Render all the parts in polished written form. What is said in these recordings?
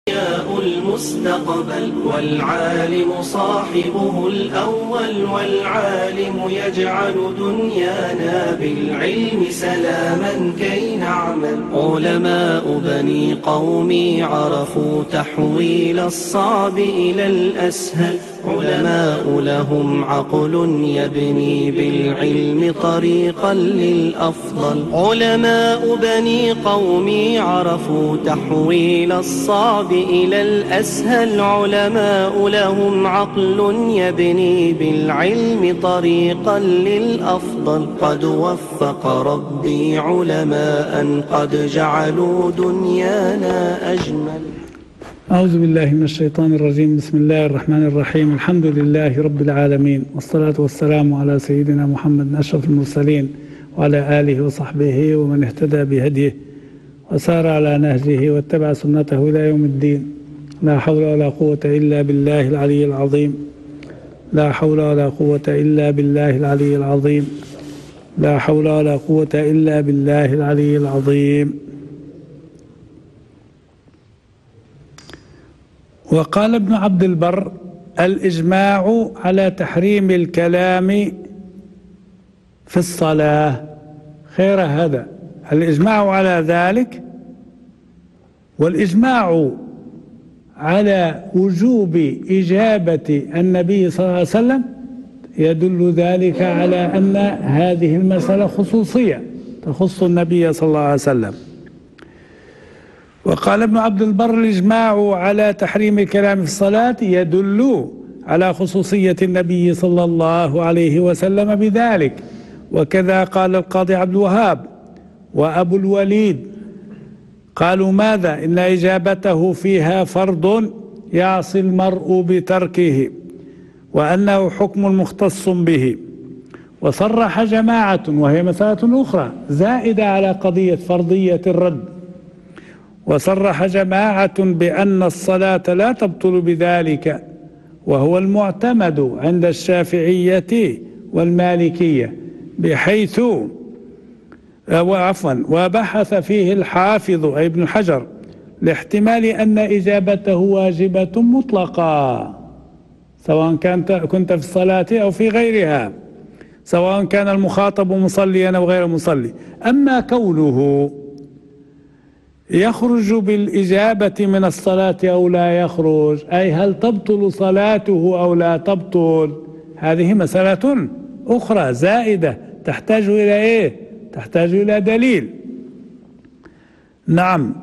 المستقبل والعالم صاحبه الأول والعالم يجعل دنيانا بالعلم سلاما كي نعمل. علماء بني قومي عرفوا تحويل الصعب إلى الأسهل، علماء لهم عقل يبني بالعلم طريقا للأفضل. علماء بني قومي عرفوا تحويل الصعب إلى الأسهل، علماء لهم عقل يبني بالعلم طريقا للأفضل. قد وفق ربي علماء قد جعلوا دنيانا أجمل. أعوذ بالله من الشيطان الرجيم. بسم الله الرحمن الرحيم. الحمد لله رب العالمين، والصلاة والسلام على سيدنا محمد أشرف المرسلين وعلى آله وصحبه ومن اهتدى بهديه وسار على نهجه واتبع سنته إلى يوم الدين. لا حول ولا قوة إلا بالله العلي العظيم. لا حول ولا قوة إلا بالله العلي العظيم. لا حول ولا قوة إلا بالله العلي العظيم. وقال ابن عبد البر: الإجماع على تحريم الكلام في الصلاة. خير هذا الإجماع على ذلك، والإجماع على وجوب إجابة النبي صلى الله عليه وسلم يدل ذلك على أن هذه المسألة خصوصية تخص النبي صلى الله عليه وسلم. وقال ابن عبد البر: الإجماع على تحريم الكلام في الصلاة يدل على خصوصية النبي صلى الله عليه وسلم بذلك. وكذا قال القاضي عبد الوهاب وأبو الوليد، قالوا: ماذا؟ إن إجابته فيها فرض يعصي المرء بتركه، وأنه حكم مختص به. وصرح جماعة، وهي مسألة أخرى زائدة على قضية فرضية الرد، وصرح جماعة بأن الصلاة لا تبطل بذلك، وهو المعتمد عند الشافعية والمالكية، بحيث وبحث فيه الحافظ أي ابن حجر لاحتمال أن إجابته واجبة مطلقة، سواء كنت في الصلاة أو في غيرها، سواء كان المخاطب مصليا أو غير مصلي. أما كونه يخرج بالإجابة من الصلاة أو لا يخرج، أي هل تبطل صلاته أو لا تبطل، هذه مسألة أخرى زائدة تحتاج إلى إيه؟ تحتاج إلى دليل. نعم.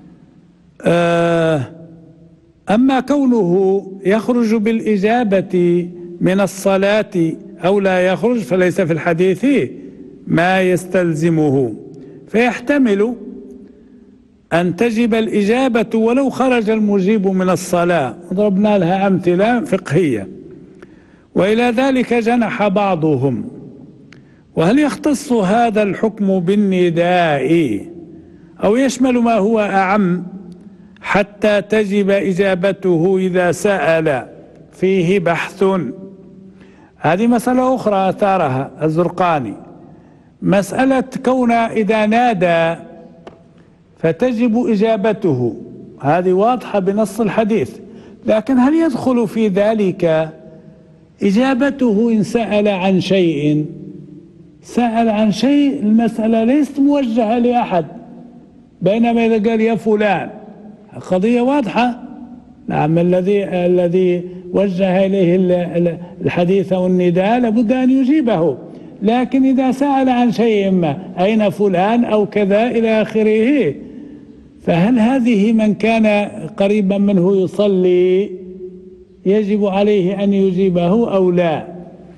أما كونه يخرج بالإجابة من الصلاة أو لا يخرج فليس في الحديث ما يستلزمه، فيحتمل أن تجب الإجابة ولو خرج المجيب من الصلاة. ضربنا لها أمثلة فقهية. وإلى ذلك جنح بعضهم: وهل يختص هذا الحكم بالنداء أو يشمل ما هو أعم حتى تجب إجابته إذا سأل؟ فيه بحث. هذه مسألة أخرى أثارها الزرقاني، مسألة كون إذا نادى فتجب إجابته، هذه واضحة بنص الحديث، لكن هل يدخل في ذلك إجابته إن سأل عن شيء؟ سأل عن شيء، المسألة ليست موجهة لأحد، بينما إذا قال يا فلان القضية واضحة. نعم، الذي وجه إليه الحديث والنداء لابد أن يجيبه، لكن إذا سأل عن شيء ما، أين فلان أو كذا إلى آخره، فهل هذه من كان قريبا منه يصلي يجب عليه أن يجيبه أو لا؟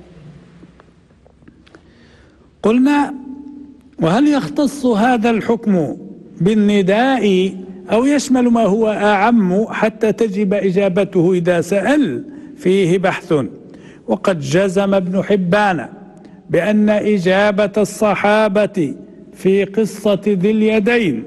قلنا: وهل يختص هذا الحكم بالنداء أو يشمل ما هو أعم حتى تجب إجابته إذا سأل؟ فيه بحث. وقد جزم ابن حبان بأن إجابة الصحابة في قصة ذي اليدين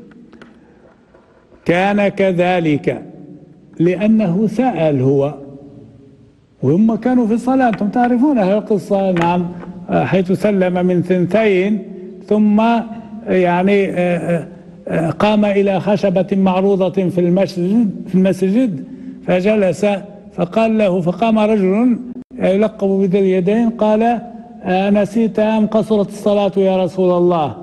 كان كذلك، لأنه سأل هو وهم كانوا في صلاة. أنتم تعرفون هذه القصة، نعم، حيث سلم من ثنتين ثم يعني قام إلى خشبة معروضة في المسجد فجلس، فقام رجل يلقب بذي اليدين قال: نسيت أم قصرت الصلاة يا رسول الله؟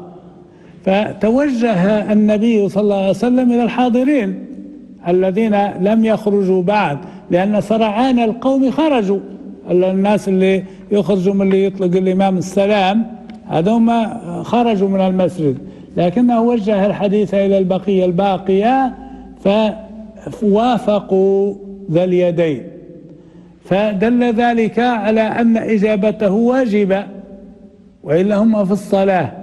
فتوجه النبي صلى الله عليه وسلم إلى الحاضرين الذين لم يخرجوا بعد، لأن سرعان القوم خرجوا، الناس اللي يخرجوا من اللي يطلق الإمام السلام هذوم خرجوا من المسجد، لكنه وجه الحديث إلى البقية الباقية فوافقوا ذا اليدين، فدل ذلك على أن إجابته واجبة، وإلا هم في الصلاة.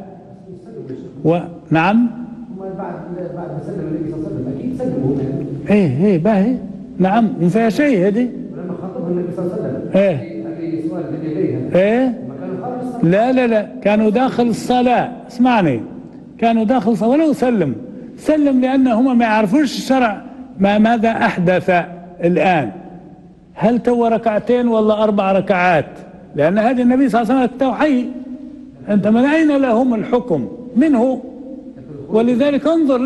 نعم. بعد ما سلم النبي صلى الله عليه وسلم اكيد سلموا. ايه باهي. نعم ما فيها شيء هذه. ولما خاطبه النبي صلى الله عليه وسلم ايه سؤال باليدين ايه لا كانوا داخل الصلاة، اسمعني، كانوا داخل الصلاة ولو سلم لأنهم ما يعرفوش الشرع ماذا أحدث الآن، هل تو ركعتين ولا 4 ركعات، لأن هذه النبي صلى الله عليه وسلم حي، أنت من أين لهم الحكم؟ منه. ولذلك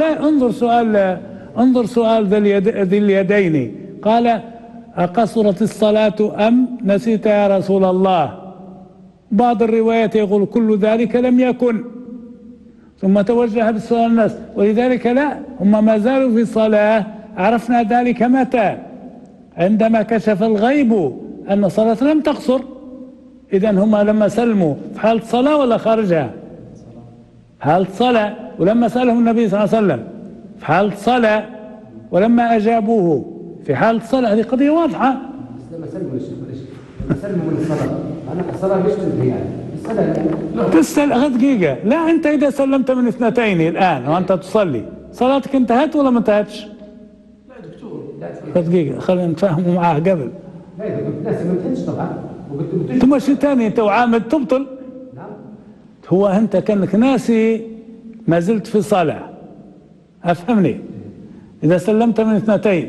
انظر سؤال ذي اليدين، قال: أقصرت الصلاة أم نسيت يا رسول الله؟ بعض الروايات يقول كل ذلك لم يكن، ثم توجه بالسؤال الناس، ولذلك لا، هم ما زالوا في صلاة. عرفنا ذلك متى؟ عندما كشف الغيب أن الصلاة لم تقصر. إذن هم لما سلموا في حالة صلاة ولا خارجها؟ حالة صلاة. ولما سألهم النبي صلى الله عليه وسلم في حالة صلاة، ولما أجابوه في حالة صلاة، هذه قضية واضحة. لما سلموا من الصلاة، أنا الصلاة مش تنتهي يعني الصلاة تسأل دقيقة. لا، أنت إذا سلمت من 2 الآن وأنت تصلي، صلاتك انتهت ولا ما انتهتش؟ لا دكتور، دقيقة خلينا نتفاهموا معاه قبل. لا إذا كنت ناسي ما انتهتش طبعا، ثم شيء ثاني، أنت وعامد تبطل. نعم. هو أنت كأنك ناسي ما زلت في صلاة، أفهمني. إذا سلمت من 2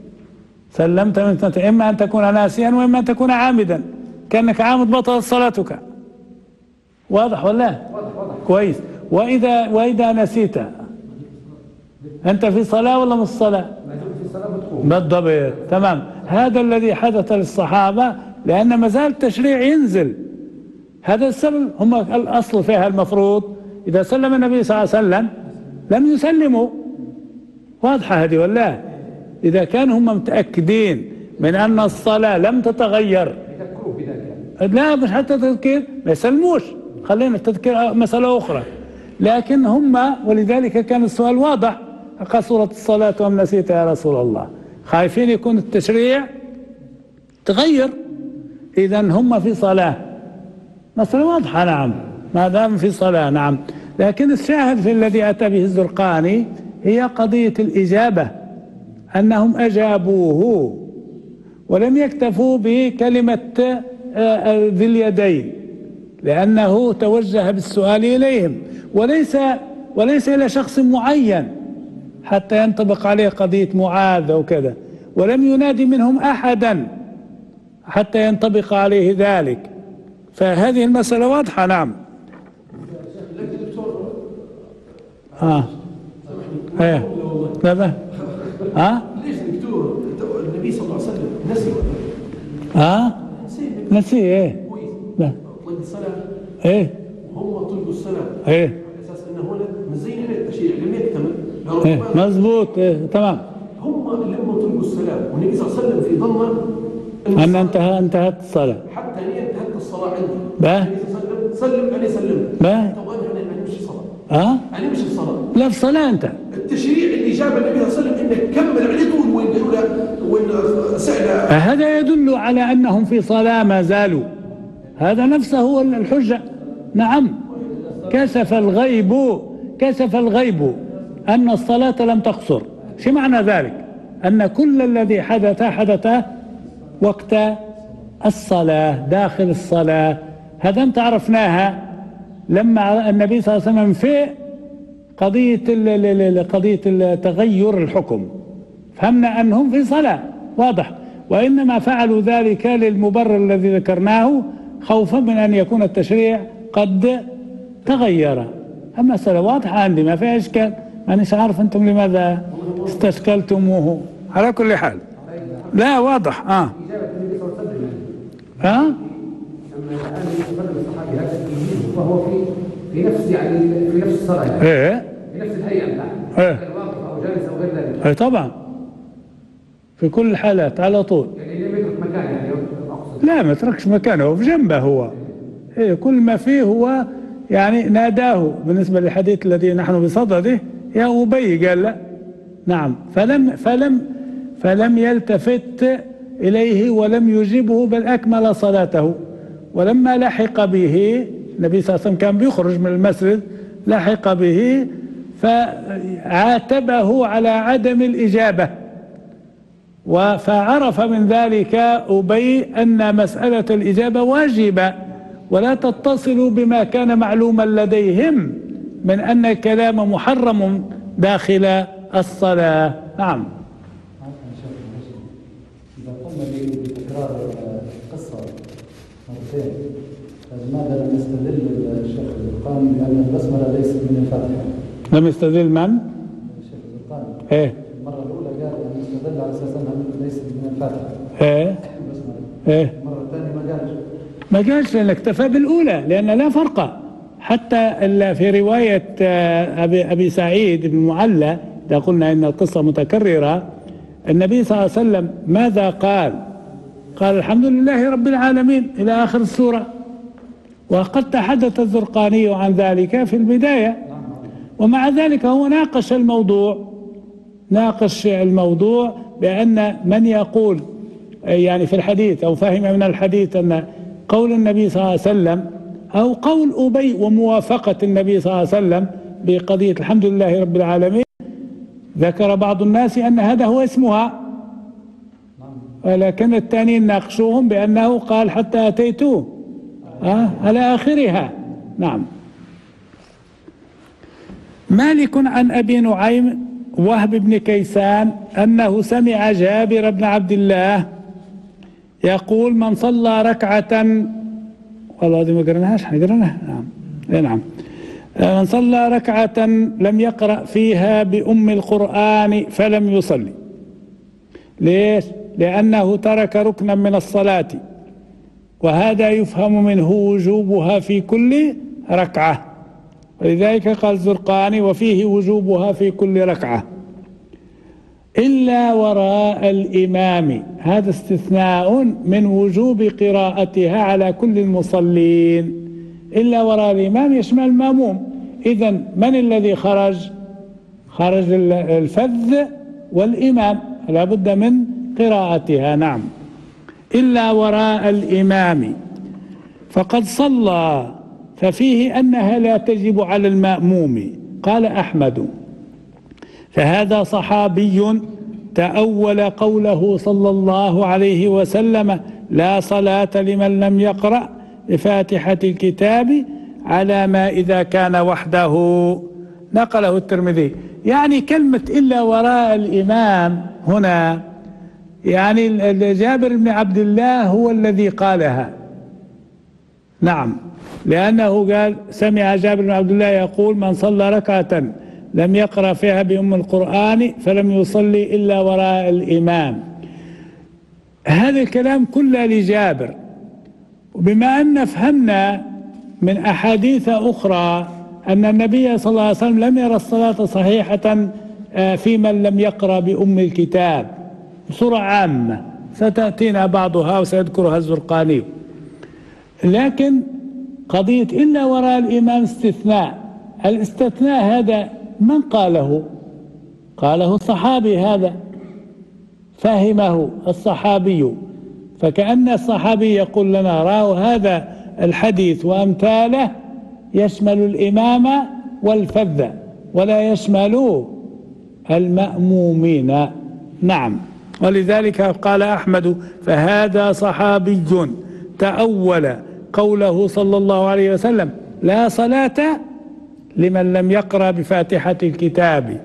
إما أن تكون ناسيا وإما أن تكون عامدا، كأنك عامد بطلت صلاتك. واضح ولا؟ واضح. كويس. وإذا نسيت، أنت في صلاة ولا مش صلاة؟ ما دمت في الصلاة بتقوم. بالضبط، تمام. هذا الذي حدث للصحابة، لأن ما زال التشريع ينزل. هذا السبب، هم الأصل فيها المفروض إذا سلم النبي صلى الله عليه وسلم لم يسلموا. واضحة هذه ولا؟ إذا كانوا هم متأكدين من أن الصلاة لم تتغير، يذكروا بذلك. لا مش حتى تذكير، ما يسلموش، خلينا التذكير مسألة أخرى. لكن هم، ولذلك كان السؤال واضح: أقصرت الصلاة أم نسيت يا رسول الله؟ خايفين يكون التشريع تغير. إذا هم في صلاة، مسألة واضحة. نعم، ما دام في صلاة. نعم. لكن الشاهد في الذي أتى به الزرقاني هي قضية الإجابة، أنهم أجابوه ولم يكتفوا بكلمة ذي اليدين، لأنه توجه بالسؤال إليهم وليس إلى شخص معين حتى ينطبق عليه قضية معاذ وكذا، ولم ينادي منهم أحدا حتى ينطبق عليه ذلك. فهذه المسألة واضحة. نعم. ايه لا ليش دكتور النبي صلى الله عليه وسلم نسي؟ نسي ايه؟ لا طلق الصلاة. ايه هم طلقوا الصلاة. ايه على اساس انه هنا مزين التشريع لم يكتمل. ايه مضبوط. ايه تمام. هم لما طلقوا الصلاة والنبي صلى الله عليه وسلم في ظنه أن انتهت الصلاة، حتى هي انتهت الصلاة عندي. باه النبي صلى الله عليه وسلم سلم أنا سلمت. باه طب أنا مش الصلاة. أنا مش الصلاة. لا في صلاة أنت. التشريع اللي جاب النبي صلى الله عليه وسلم انك كمل عليه طول وين قالوا له وين سأل. هذا يدل على أنهم في صلاة ما زالوا، هذا نفسه هو الحجة. نعم. كشف الغيب أن الصلاة لم تقصر. شو معنى ذلك؟ أن كل الذي حدث وقت الصلاة، داخل الصلاة. هذا أنت عرفناها لما النبي صلى الله عليه وسلم في قضية تغير الحكم، فهمنا أنهم في صلاة، واضح. وإنما فعلوا ذلك للمبرر الذي ذكرناه، خوفا من أن يكون التشريع قد تغير. المسألة واضحة عندي، ما فيها إشكال. مانيش عارف أنتم لماذا استشكلتموه. على كل حال لا واضح. إجابة النبي صلى الله عليه وسلم ها لما الآن يتكلم الصحابي هذا التلميذ وهو في نفس يعني في نفس الصلاة يعني. إيه في نفس الهيئة بتاعته واقف أو جالس أو غير ذلك. إيه طبعا في كل الحالات على طول. يعني لم يترك مكان يعني أقصد. لا ما تركش مكانه، هو في جنبه هو. إيه كل ما فيه هو يعني ناداه. بالنسبة للحديث الذي نحن بصدده يا أبي قال لا. نعم فلم يلتفت إليه ولم يجيبه بل أكمل صلاته. ولما لحق به النبي صلى الله عليه وسلم كان بيخرج من المسجد، لحق به فعاتبه على عدم الإجابة، فعرف من ذلك أبي أن مسألة الإجابة واجبة ولا تتصل بما كان معلوما لديهم من أن الكلام محرم داخل الصلاة. نعم. إذا قمنا بتكرار القصة مرتين فلماذا لم يستدل الشيخ الزرقاني بأن البسملة ليست من الفاتحة؟ لم يستدل من؟ الشيخ الزرقاني. إيه؟ المرة الأولى قال أن يستدل على أساس أنها ليست من الفاتحة. إيه؟ البسملة. إيه؟ المرة الثانية ما قالش لأن اكتفى بالأولى، لأن لا فرق. حتى في رواية أبي سعيد بن المعلى إذا قلنا إن القصة متكررة، النبي صلى الله عليه وسلم ماذا قال؟ قال الحمد لله رب العالمين إلى آخر السورة. وقد تحدث الزرقاني عن ذلك في البداية، ومع ذلك هو ناقش الموضوع بأن من يقول يعني في الحديث أو فهم من الحديث أن قول النبي صلى الله عليه وسلم أو قول أبي وموافقة النبي صلى الله عليه وسلم بقضية الحمد لله رب العالمين، ذكر بعض الناس أن هذا هو اسمها، ولكن الثانيين ناقشوهم بأنه قال حتى أتيتوه على آخرها. نعم. مالك عن أبي نعيم وهب بن كيسان أنه سمع جابر بن عبد الله يقول من صلى ركعة، والله دي ما قرناهاش، احنا قرناها. نعم. من صلى ركعة لم يقرأ فيها بأم القرآن فلم يصلي. ليش؟ لأنه ترك ركنا من الصلاة، وهذا يفهم منه وجوبها في كل ركعة، ولذلك قال الزرقاني وفيه وجوبها في كل ركعة إلا وراء الإمام. هذا استثناء من وجوب قراءتها على كل المصلين. إلا وراء الإمام يشمل المأموم. إذن من الذي خرج الفذ والإمام، لا بد من قراءتها. نعم. إلا وراء الإمام فقد صلى، ففيه أنها لا تجب على المأموم. قال أحمد فهذا صحابي تأول قوله صلى الله عليه وسلم لا صلاة لمن لم يقرأ بفاتحة الكتاب على ما إذا كان وحده. نقله الترمذي. يعني كلمة إلا وراء الإمام هنا يعني جابر بن عبد الله هو الذي قالها. نعم، لأنه قال سمع جابر بن عبد الله يقول من صلى ركعة لم يقرأ فيها بأم القرآن فلم يصلي إلا وراء الإمام. هذا الكلام كله لجابر. وبما أن فهمنا من أحاديث أخرى أن النبي صلى الله عليه وسلم لم يرى الصلاة صحيحة في من لم يقرأ بأم الكتاب بصورة عامة، ستأتينا بعضها وسيذكرها الزرقاني. لكن قضية إلا وراء الإمام استثناء. الاستثناء هذا من قاله؟ قاله الصحابي، هذا فهمه الصحابي. فكأن الصحابي يقول لنا رأوا هذا الحديث وأمثاله يشمل الإمام والفذ ولا يشمل المأمومين. نعم، ولذلك قال أحمد فهذا صحابي تأول قوله صلى الله عليه وسلم لا صلاة لمن لم يقرأ بفاتحة الكتاب.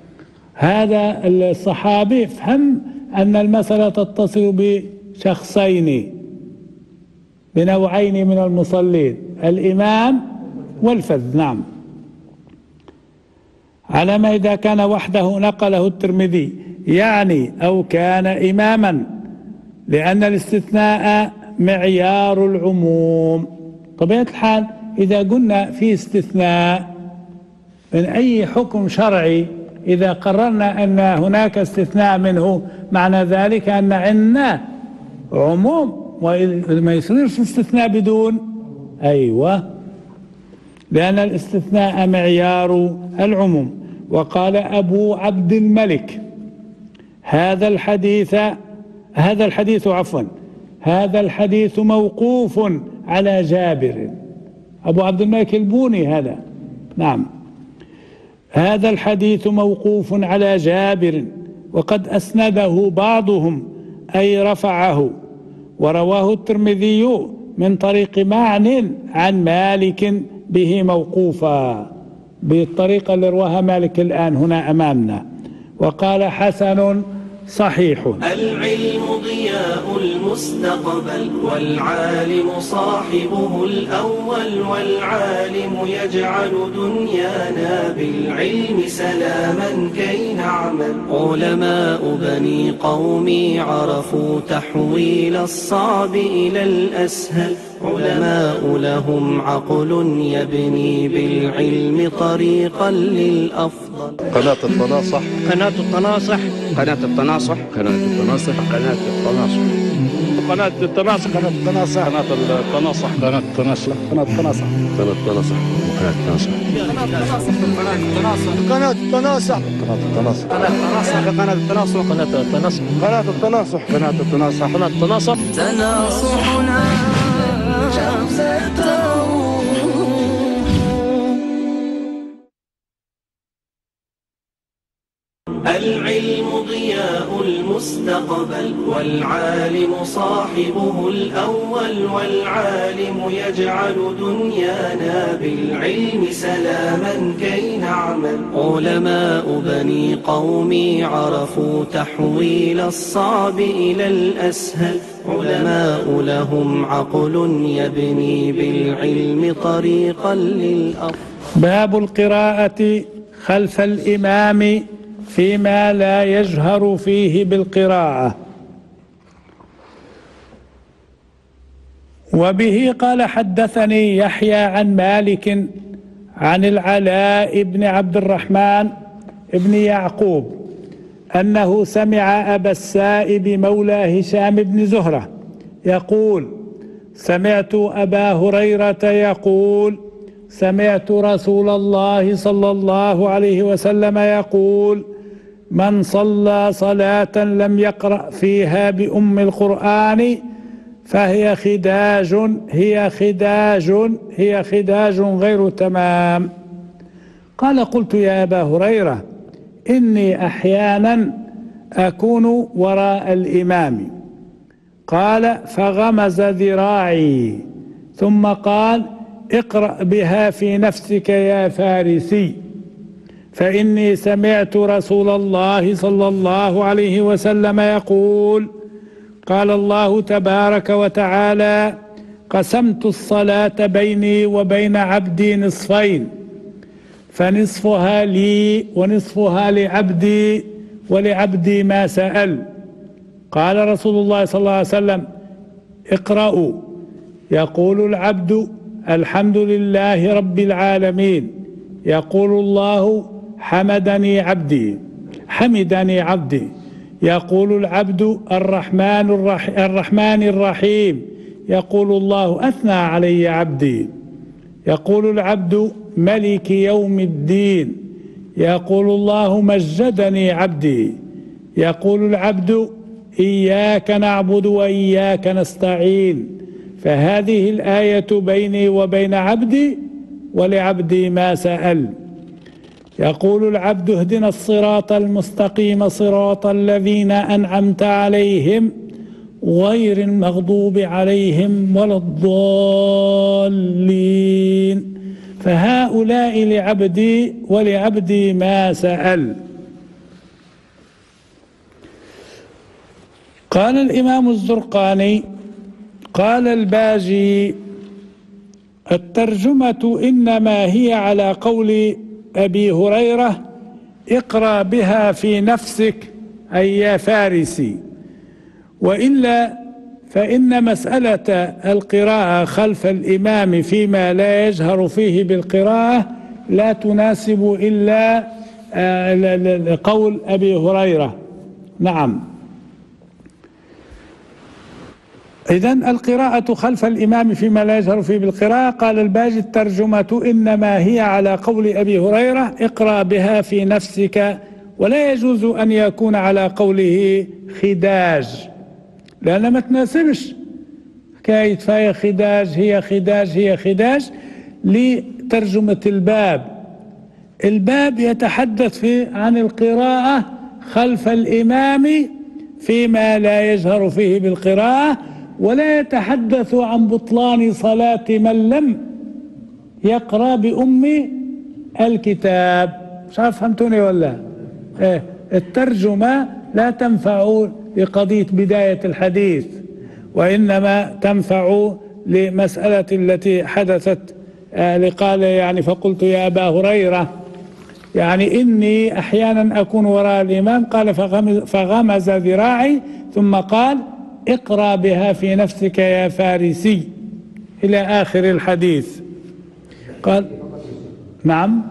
هذا الصحابي فهم أن المسألة تتصل بشخصين، بنوعين من المصلين، الإمام والفذ. نعم. على ما إذا كان وحده نقله الترمذي، يعني أو كان إماما، لأن الاستثناء معيار العموم. طبيعة الحال إذا قلنا في استثناء من أي حكم شرعي، إذا قررنا أن هناك استثناء منه، معنى ذلك أن عندنا عموم، وما يصيرش استثناء بدون. أيوة، لأن الاستثناء معيار العموم. وقال أبو عبد الملك هذا الحديث موقوف على جابر. أبو عبد الملك البوني هذا، نعم، هذا الحديث موقوف على جابر، وقد أسنده بعضهم أي رفعه، ورواه الترمذي من طريق معن عن مالك به موقوفا، بالطريقة اللي رواها مالك الآن هنا أمامنا. وقال حسن صحيح. العلم ضياء المستقبل، والعالم صاحبه الأول، والعالم يجعل دنيانا بالعلم سلاما كي نعمل. علماء بني قومي عرفوا تحويل الصعب إلى الأسهل، علماء لهم عقل يبني بالعلم طريقا للأفضل. قناة التناصح، قناة التناصح، قناة التناصح، قناة التناصح، قناة التناصح، قناة التناصح، قناة التناصح، قناة التناصح، قناة التناصح، قناة التناصح، قناة التناصح، قناة التناصح، قناة التناصح، قناة التناصح، قناة التناصح، قناة التناصح، قناة التناصح، قناة التناصح، قناة التناصح. تناصحنا العلم ضياء المستقبل، والعالم صاحبه الأول، والعالم يجعل دنيانا بالعلم سلاما كي نعمل. علماء بني قومي عرفوا تحويل الصعب إلى الأسهل، علماء لهم عقل يبني بالعلم طريقا للأفضل. باب القراءة خلف الإمام فيما لا يجهر فيه بالقراءة. وبه قال حدثني يحيى عن مالك عن العلاء بن عبد الرحمن بن يعقوب أنه سمع أبا السائب مولى هشام بن زهرة يقول: سمعت أبا هريرة يقول: سمعت رسول الله صلى الله عليه وسلم يقول: من صلى صلاة لم يقرأ فيها بأم القرآن فهي خداج غير تمام. قال: قلت يا أبا هريرة إني أحيانا أكون وراء الإمام. قال: فغمز ذراعي ثم قال: اقرأ بها في نفسك يا فارسي، فإني سمعت رسول الله صلى الله عليه وسلم يقول: قال الله تبارك وتعالى: قسمت الصلاة بيني وبين عبدي نصفين، فنصفها لي ونصفها لعبدي، ولعبدي ما سأل. قال رسول الله صلى الله عليه وسلم: اقرأوا. يقول العبد: الحمد لله رب العالمين. يقول الله: حمدني عبدي. يقول العبد: الرحمن الرحيم. يقول الله: أثنى علي عبدي. يقول العبد: ملك يوم الدين. يقول الله: مجدني عبدي. يقول العبد: إياك نعبد وإياك نستعين. فهذه الآية بيني وبين عبدي، ولعبدي ما سأل. يقول العبد: اهدنا الصراط المستقيم صراط الذين أنعمت عليهم غير المغضوب عليهم ولا الضالين. فهؤلاء لعبدي ولعبدي ما سأل. قال الإمام الزرقاني: قال الباجي: الترجمة إنما هي على قول أبي هريرة اقرأ بها في نفسك أي يا فارسي. وإلا فإن مسألة القراءة خلف الإمام فيما لا يجهر فيه بالقراءة لا تناسب إلا قول أبي هريرة. نعم. إذن القراءة خلف الإمام فيما لا يجهر فيه بالقراءة، قال الباجي الترجمة إنما هي على قول أبي هريرة اقرأ بها في نفسك، ولا يجوز أن يكون على قوله خداج، لأن ما تناسبش حكاية فهي خداج هي خداج هي خداج لترجمة الباب. الباب يتحدث عن القراءة خلف الإمام فيما لا يجهر فيه بالقراءة، ولا يتحدث عن بطلان صلاة من لم يقرأ بأم الكتاب. مش عارف فهمتوني ولا؟ الترجمة لا تنفع لقضية بداية الحديث، وإنما تنفع لمسألة التي حدثت لقال يعني فقلت يا أبا هريرة، يعني إني أحيانا أكون وراء الإمام، قال فغمز ذراعي ثم قال اقرأ بها في نفسك يا فارسي إلى آخر الحديث. قال نعم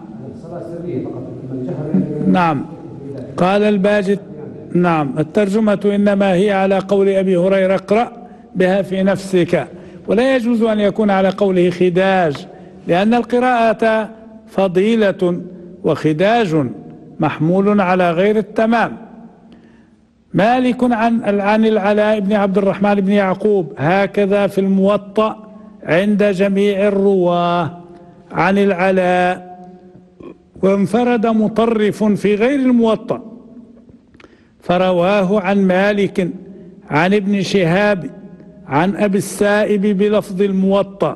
نعم. قال الباجي نعم الترجمة إنما هي على قول أبي هريرة اقرأ بها في نفسك، ولا يجوز أن يكون على قوله خداج، لأن القراءة فضيلة وخداج محمول على غير التمام. مالك عن العلاء بن عبد الرحمن بن يعقوب هكذا في الموطأ عند جميع الرواه عن العلاء، وانفرد مطرف في غير الموطأ فرواه عن مالك عن ابن شهاب عن أبي السائب بلفظ الموطأ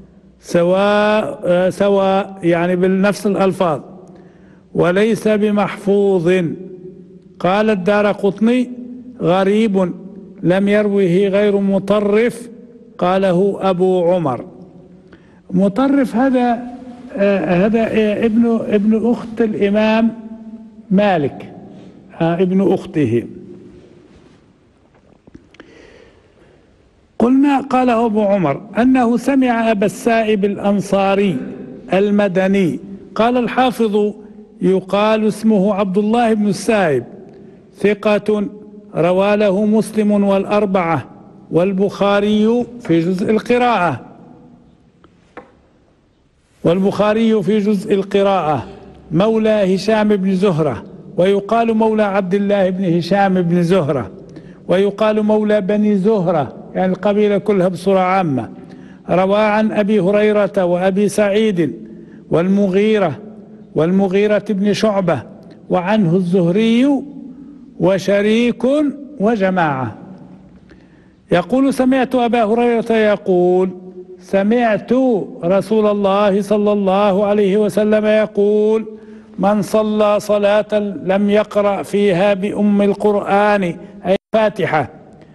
سواء يعني بنفس الألفاظ وليس بمحفوظ. قال الدارقطني غريب لم يروه غير مطرف، قاله أبو عمر. مطرف هذا ابن أخت الإمام مالك، ابن أخته. قلنا قاله أبو عمر أنه سمع أبا السائب الأنصاري المدني. قال الحافظ يقال اسمه عبد الله بن السائب، ثقة روى له مسلم والأربعة والبخاري في جزء القراءة، مولى هشام بن زهرة، ويقال مولى عبد الله بن هشام بن زهرة، ويقال مولى بني زهرة، يعني القبيلة كلها بصورة عامة. روى عن أبي هريرة وأبي سعيد والمغيرة بن شعبة، وعنه الزهري وشريك وجماعة. يقول سمعت أبا هريرة يقول سمعت رسول الله صلى الله عليه وسلم يقول من صلى صلاة لم يقرأ فيها بأم القرآن أي فاتحة،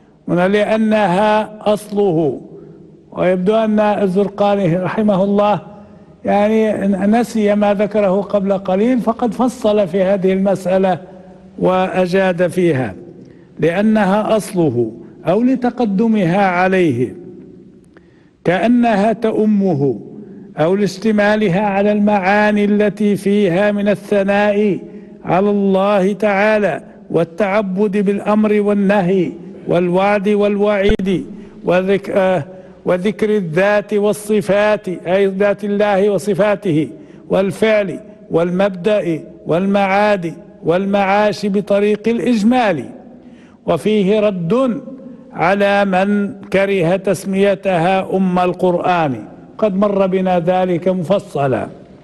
لأنها أصله. ويبدو أن الزرقاني رحمه الله يعني نسي ما ذكره قبل قليل، فقد فصل في هذه المسألة وأجاد فيها، لأنها أصله أو لتقدمها عليه كأنها تأمه، أو لاشتمالها على المعاني التي فيها من الثناء على الله تعالى والتعبد بالأمر والنهي والوعد والوعيد وذكر الذات والصفات، أي ذات الله وصفاته، والفعل والمبدأ والمعاد والمعاش بطريق الإجمال. وفيه رد على من كره تسميتها أم القرآن، قد مر بنا ذلك مفصلا.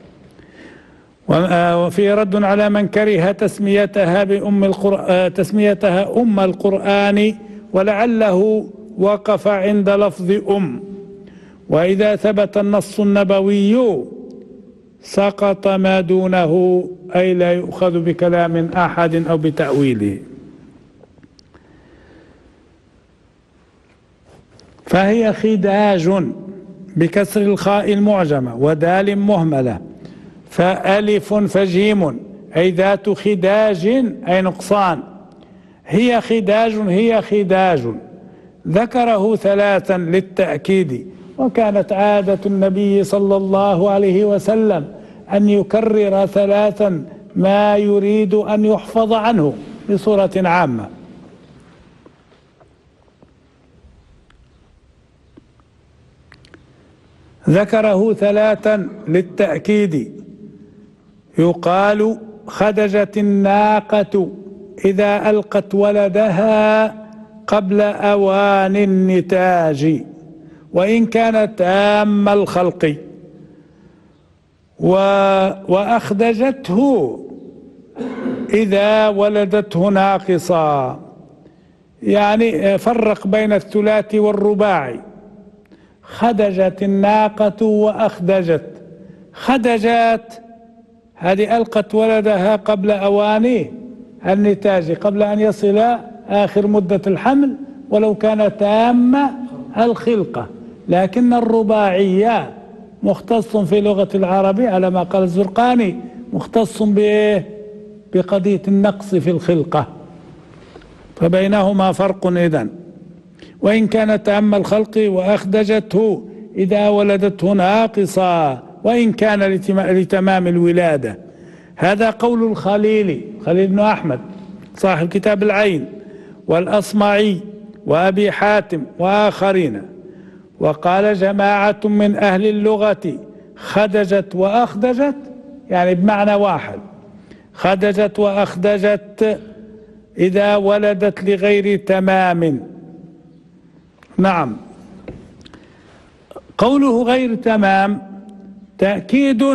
وفيه رد على من كره تسميتها أم القرآن، ولعله وقف عند لفظ أم. وإذا ثبت النص النبوي سقط ما دونه، أي لا يؤخذ بكلام أحد أو بتأويله. فهي خداج بكسر الخاء المعجمة ودال مهملة، فألف فجيم، أي ذات خداج أي نقصان، هي خداج هي خداج، ذكره ثلاثا للتأكيد. وكانت عادة النبي صلى الله عليه وسلم أن يكرر ثلاثا ما يريد أن يحفظ عنه بصورة عامة. ذكره ثلاثا للتأكيد، يقال خدجت الناقة إذا ألقت ولدها قبل أوان النتاج وإن كان تام الخلق، وأخدجته إذا ولدته ناقصا، يعني فرق بين الثلاثي والرباعي. خدجت الناقة وأخدجت. خدجت هذه ألقت ولدها قبل أوان النتاج، قبل أن يصل آخر مدة الحمل ولو كان تام الخلقة. لكن الرباعية مختص في لغة العرب على ما قال الزرقاني، مختص بقضية النقص في الخلقة، فبينهما فرق إذن. وإن كان تام الخلق وأخدجته إذا ولدته ناقصا وإن كان لتمام الولادة. هذا قول الخليل، خليل بن أحمد صاحب كتاب العين، والأصمعي وأبي حاتم وآخرين. وقال جماعة من أهل اللغة خدجت وأخدجت يعني بمعنى واحد، خدجت وأخدجت إذا ولدت لغير تمام. نعم، قوله غير تمام تأكيد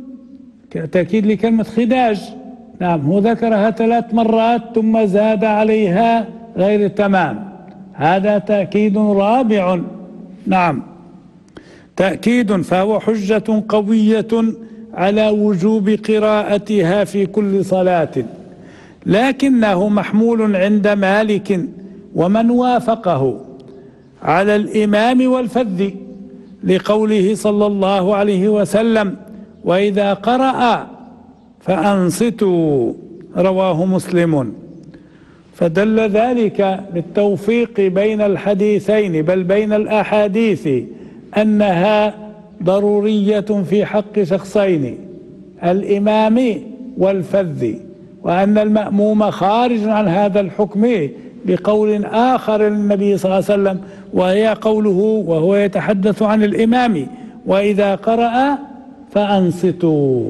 لكلمة خداج. نعم، هو ذكرها 3 مرات ثم زاد عليها غير تمام، هذا تأكيد رابع. نعم، تأكيد، فهو حجة قوية على وجوب قراءتها في كل صلاة، لكنه محمول عند مالك ومن وافقه على الإمام والفذ، لقوله صلى الله عليه وسلم: وإذا قرأ فأنصتوا، رواه مسلم. فدل ذلك بالتوفيق بين الحديثين بل بين الأحاديث أنها ضرورية في حق شخصين، الإمام والفذ، وأن المأموم خارج عن هذا الحكم بقول آخر للنبي صلى الله عليه وسلم، وهي قوله وهو يتحدث عن الإمام: وإذا قرأ فأنصتوا.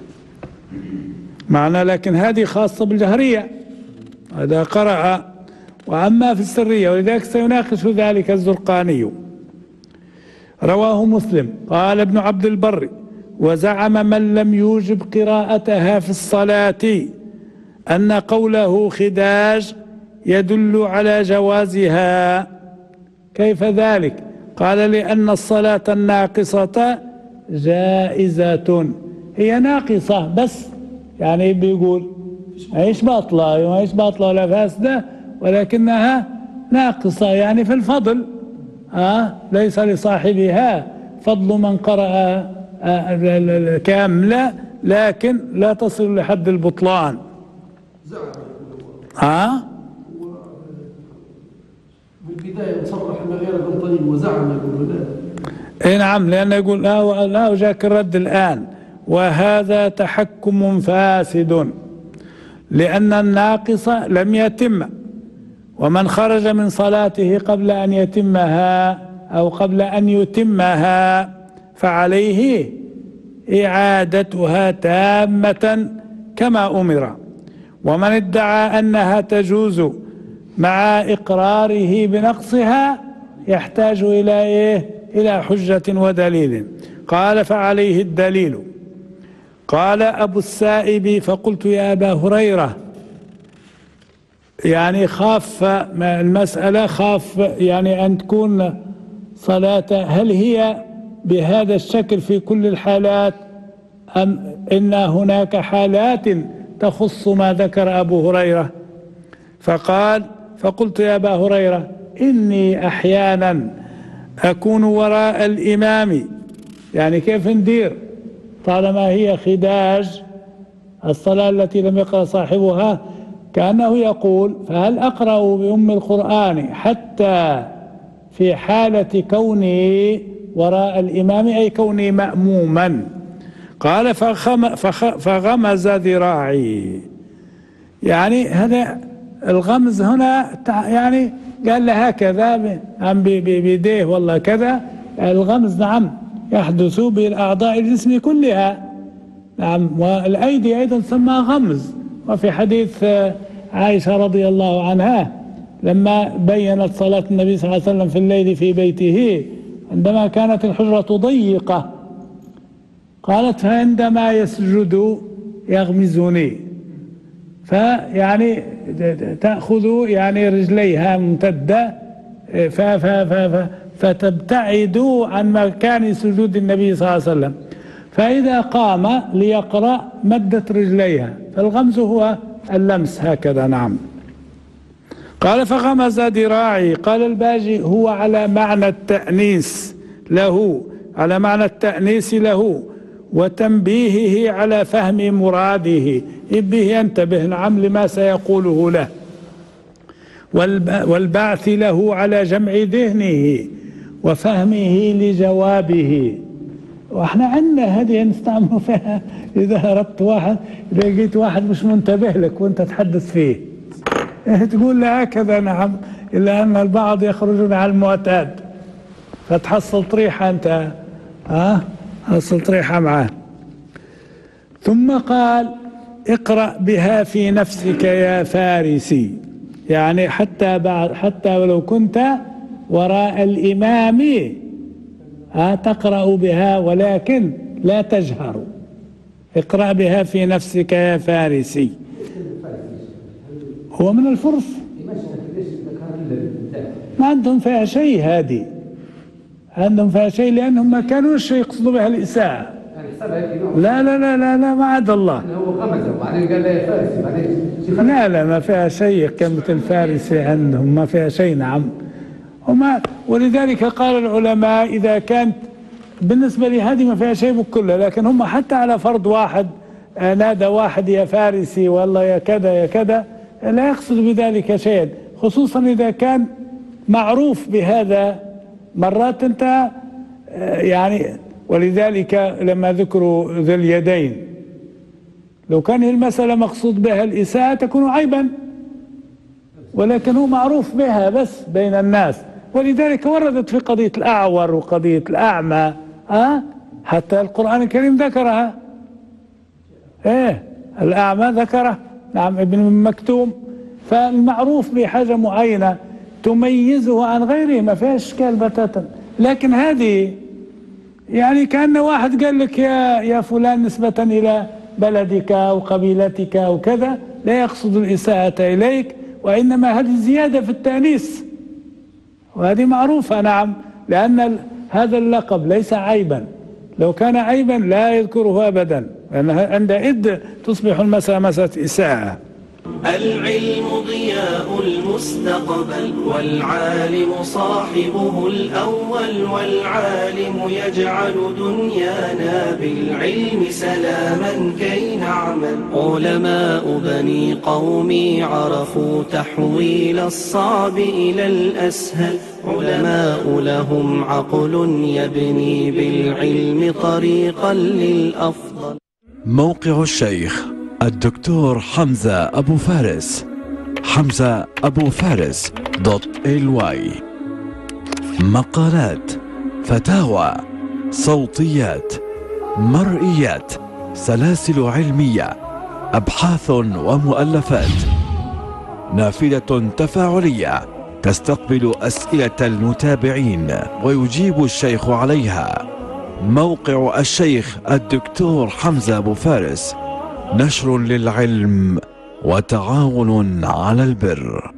معنى لكن هذه خاصة بالجهرية إذا قرأ، وأما في السرية ولذلك سيناقش ذلك الزرقاني. رواه مسلم. قال ابن عبد البر: وزعم من لم يوجب قراءتها في الصلاة أن قوله خداج يدل على جوازها. كيف ذلك؟ قال: لأن الصلاة الناقصة جائزة، هي ناقصة بس، يعني بيقول ايش باطلة ولا فاسدة، ولكنها ناقصة يعني في الفضل، ليس لصاحبها فضل من قرأ كاملة، لكن لا تصل لحد البطلان. بالبداية صرح أن غير ابن طيب وزعم يقول لا. اي نعم، لأنه يقول لا وجاك الرد الآن، وهذا تحكم فاسد، لأن الناقص لم يتم، ومن خرج من صلاته قبل أن يتمها أو قبل أن يتمها فعليه إعادتها تامة كما أمر. ومن ادعى أنها تجوز مع إقراره بنقصها يحتاج إلى حجة ودليل. قال: فعليه الدليل. قال أبو السائب: فقلت يا أبا هريرة، يعني خاف المسألة، خاف يعني أن تكون صلاة، هل هي بهذا الشكل في كل الحالات أم إن هناك حالات تخص ما ذكر أبو هريرة؟ فقال: فقلت يا أبا هريرة إني أحيانا أكون وراء الإمام، يعني كيف ندير طالما هي خداج الصلاة التي لم يقرأ صاحبها كأنه يقول: فهل أقرأ بأم القرآن حتى في حالة كوني وراء الإمام، أي كوني مأموما؟ قال: فغمز ذراعي. يعني هذا الغمز هنا يعني قال له هكذا بيديه والله كذا. الغمز نعم يحدث بالأعضاء الجسم كلها، نعم، والأيدي أيضا تسمى غمز. وفي حديث عائشة رضي الله عنها لما بينت صلاة النبي صلى الله عليه وسلم في الليل في بيته عندما كانت الحجرة ضيقة، قالت: فعندما يسجد يغمزني. فيعني تأخذ يعني رجليها ممتدة فتبتعد عن مكان سجود النبي صلى الله عليه وسلم، فإذا قام ليقرأ مدت رجليها. فالغمز هو اللمس هكذا، نعم. قال: فغمز ذراعي. قال الباجي: هو على معنى التأنيس له، على معنى التأنيس له وتنبيهه على فهم مراده، به ينتبه نعم لما سيقوله له، والبعث له على جمع ذهنه وفهمه لجوابه. واحنا عندنا هذه نستعمل فيها اذا اردت واحد، اذا لقيت واحد مش منتبه لك وانت تحدث فيه تقول له هكذا، نعم، الا ان البعض يخرجون على المعتاد فتحصل طريحه انت، حصل طريحه معاه. ثم قال: اقرأ بها في نفسك يا فارسي، يعني حتى ولو كنت وراء الإمام تقرأ بها ولكن لا تجهر. اقرأ بها في نفسك يا فارسي. هو من الفرس، ما عندهم فيها شيء، هذه عندهم فيها شيء لأنهم ما كانوش يقصدوا بها الإساءة. لا لا لا لا لا، ما عاد الله. لا لا، ما فيها شيء كلمة الفارسي عندهم، ما فيها شيء، نعم. ولذلك قال العلماء إذا كانت بالنسبة لهذه ما فيها شيء بكله، لكن هم حتى على فرض واحد نادى واحد يا فارسي والله يا كذا يا كذا، لا يقصد بذلك شيئا، خصوصا إذا كان معروف بهذا. مرات أنت يعني، ولذلك لما ذكروا ذي اليدين لو كان المسألة مقصود بها الإساءة تكون عيبا، ولكن هو معروف بها بس بين الناس. ولذلك وردت في قضية الأعور وقضية الأعمى، حتى القرآن الكريم ذكرها. الأعمى ذكره، نعم، ابن مكتوم. فالمعروف بحاجة معينة تميزه عن غيره ما فيها إشكال بتاتا. لكن هذه يعني كأن واحد قال لك يا فلان نسبة إلى بلدك أو قبيلتك أو كذا، لا يقصد الإساءة إليك، وإنما هذه زيادة في التأنيس، وهذه معروفة، نعم، لأن هذا اللقب ليس عيبا. لو كان عيبا لا يذكره أبدا، لأن عندئذ تصبح المسألة مسألة إساءة. العلم ضياء المستقبل، والعالم صاحبه الأول، والعالم يجعل دنيانا بالعلم سلاما كي نعمل. علماء بني قومي عرفوا تحويل الصعب إلى الأسهل، علماء لهم عقل يبني بالعلم طريقا للأفضل. موقع الشيخ الدكتور حمزة أبو فارس، حمزة أبو فارس .ly. مقالات، فتاوى، صوتيات، مرئيات، سلاسل علمية، أبحاث ومؤلفات، نافذة تفاعلية تستقبل أسئلة المتابعين ويجيب الشيخ عليها. موقع الشيخ الدكتور حمزة أبو فارس، نشر للعلم وتعاون على البر.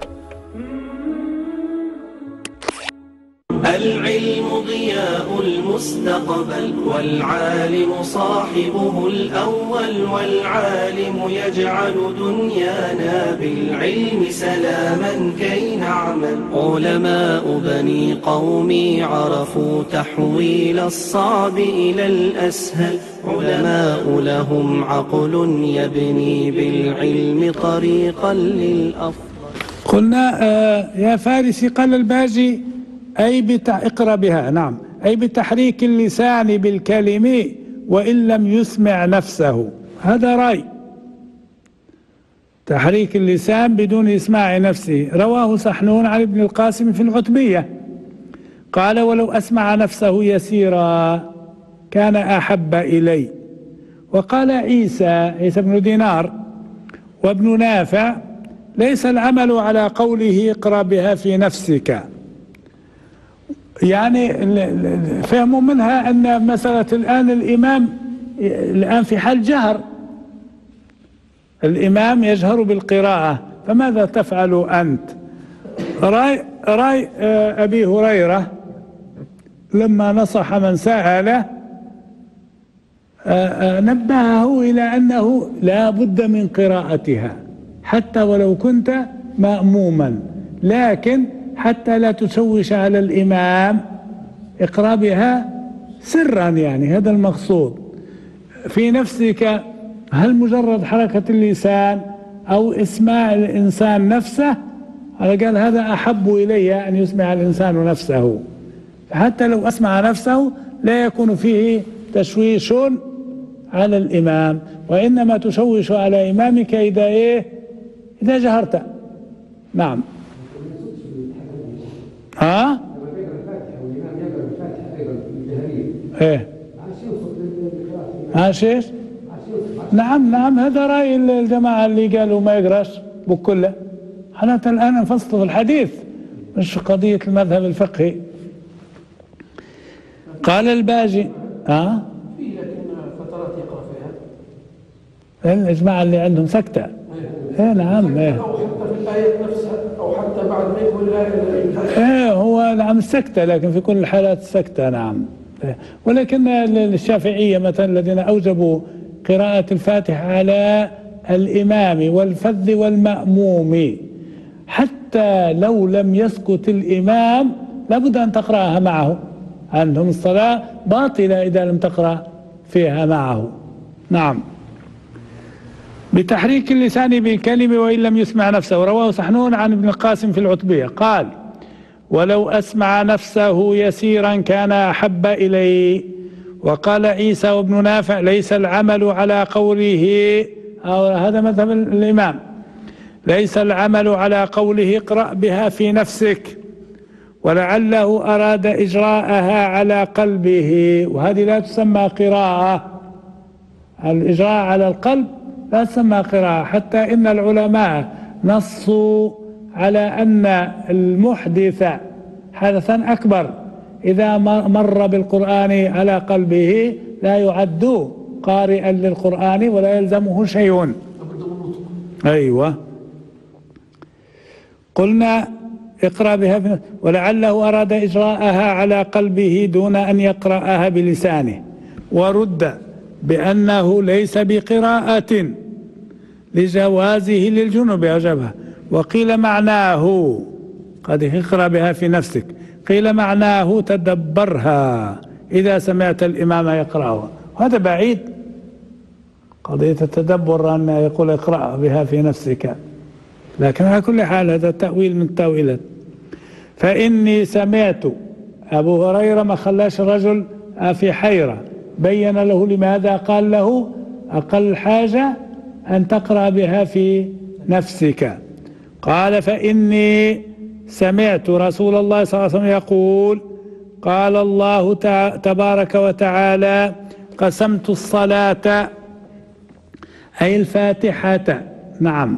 العلم ضياء المستقبل. المستقبل والعالم صاحبه الأول والعالم يجعل دنيانا بالعلم سلاما كي نعمل علماء بني قومي عرفوا تحويل الصعب إلى الأسهل علماء لهم عقل يبني بالعلم طريقا للأفضل. قلنا يا فارسي قال الباجي أي اقرأ بها، نعم، أي بتحريك اللسان بالكلم وإن لم يسمع نفسه. هذا رأي تحريك اللسان بدون إسماع نفسه. رواه سحنون عن ابن القاسم في العتبية قال ولو أسمع نفسه يسيرا كان أحب إلي. وقال عيسى بن دينار وابن نافع ليس العمل على قوله اقرأ بها في نفسك، يعني فهموا منها أن مسألة الآن الإمام الآن في حال جهر، الإمام يجهر بالقراءة، فماذا تفعل أنت؟ رأي أبي هريرة لما نصح من سأله نبهه إلى أنه لا بد من قراءتها حتى ولو كنت مأموما، لكن حتى لا تشوش على الإمام اقرأ بها سرا، يعني هذا المقصود. في نفسك هل مجرد حركة اللسان أو إسماع الإنسان نفسه؟ قال هذا أحب إلي أن يسمع الإنسان نفسه، حتى لو أسمع نفسه لا يكون فيه تشويش على الإمام، وإنما تشوش على إمامك إذا جهرت. نعم. ها؟ ايه عشيش؟ نعم هذا رأي الجماعة اللي قالوا ما يقراش بكله. حنا الآن نفصل في الحديث مش قضية المذهب الفقهي. قال الباجي في لكن فترات يقرأ فيها الجماعة اللي عندهم سكتة. نعم أو حتى في الآية نفسها أو حتى بعد ما يقول الآية هو نعم السكتة، لكن في كل الحالات السكتة نعم. ولكن الشافعية مثلا الذين أوجبوا قراءة الفاتحة على الإمام والفذ والمأموم حتى لو لم يسكت الإمام لابد أن تقرأها معه، عندهم الصلاة باطلة إذا لم تقرأ فيها معه. نعم. بتحريك اللسان بالكلم وإن لم يسمع نفسه. رواه سحنون عن ابن القاسم في العتبية قال ولو أسمع نفسه يسيرا كان أحب إلي. وقال عيسى وابن نافع ليس العمل على قوله، أو هذا مذهب الإمام، ليس العمل على قوله اقرأ بها في نفسك، ولعله أراد إجراءها على قلبه، وهذه لا تسمى قراءة. الإجراء على القلب لا تسمى قراءة، حتى إن العلماء نصوا على أن المحدث حدثا أكبر إذا مر بالقرآن على قلبه لا يعد قارئا للقرآن ولا يلزمه شيء. أيوة. قلنا اقرأ بها ولعله أراد إجراءها على قلبه دون أن يقرأها بلسانه، ورد بأنه ليس بقراءة لجوازه للجنوب أجابها. وقيل معناه قد اقرأ بها في نفسك، قيل معناه تدبرها إذا سمعت الإمام يقرأها، وهذا بعيد قضية التدبر أن يقول اقرأ بها في نفسك، لكن على كل حال هذا تأويل من التأويلات. فإني سمعت أبو هريرة ما خلاش الرجل في حيرة، بين له لماذا قال له أقل حاجة أن تقرأ بها في نفسك. قال فإني سمعت رسول الله صلى الله عليه وسلم يقول قال الله تبارك وتعالى قسمت الصلاة أي الفاتحة، نعم،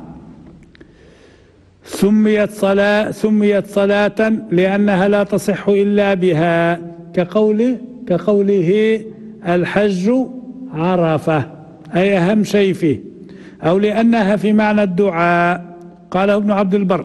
سميت صلاة لأنها لا تصح إلا بها، كقوله الحج عرفة أي أهم شيء فيه، أو لأنها في معنى الدعاء، قاله ابن عبد البر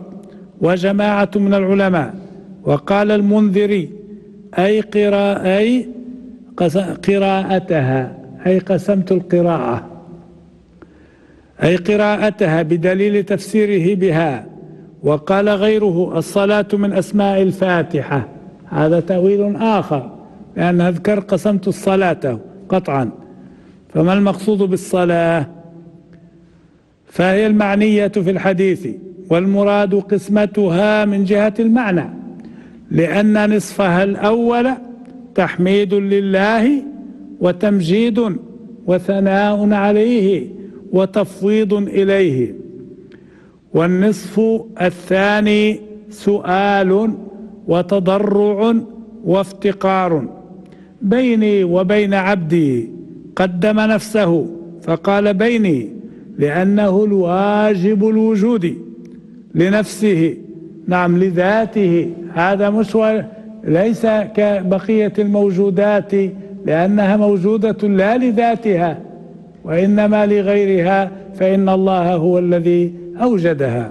وجماعة من العلماء. وقال المنذري أي قراءتها أي قسمت القراءة، أي قراءتها بدليل تفسيره بها. وقال غيره الصلاة من أسماء الفاتحة، هذا تأويل آخر، لأن أذكر قسمت الصلاة قطعا. فما المقصود بالصلاة؟ فهي المعنية في الحديث، والمراد قسمتها من جهة المعنى، لأن نصفها الأول تحميد لله وتمجيد وثناء عليه وتفويض إليه، والنصف الثاني سؤال وتضرع وافتقار. بيني وبين عبدي قدم نفسه فقال بيني، لأنه الواجب الوجود لنفسه، نعم لذاته، هذا مش ليس كبقية الموجودات، لأنها موجودة لا لذاتها وإنما لغيرها، فإن الله هو الذي أوجدها.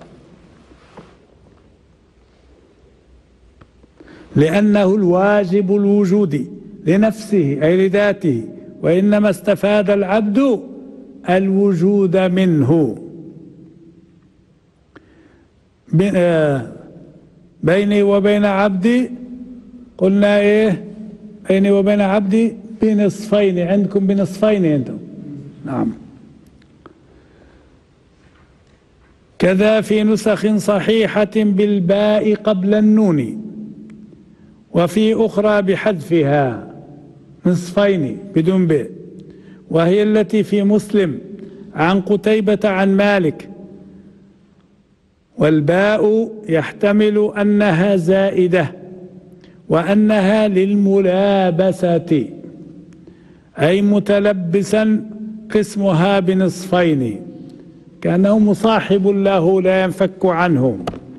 لأنه الواجب الوجود لنفسه أي لذاته، وإنما استفاد العبد الوجود منه. بيني وبين عبدي قلنا إيه؟ بيني وبين عبدي بنصفين، عندكم بنصفين أنتم، نعم. كذا في نسخ صحيحة بالباء قبل النون، وفي أخرى بحذفها نصفين بدون باء، وهي التي في مسلم عن قتيبة عن مالك. والباء يحتمل أنها زائدة وأنها للملابسة، أي متلبسا قسمها بنصفين، كأنه مصاحب له لا ينفك عنه،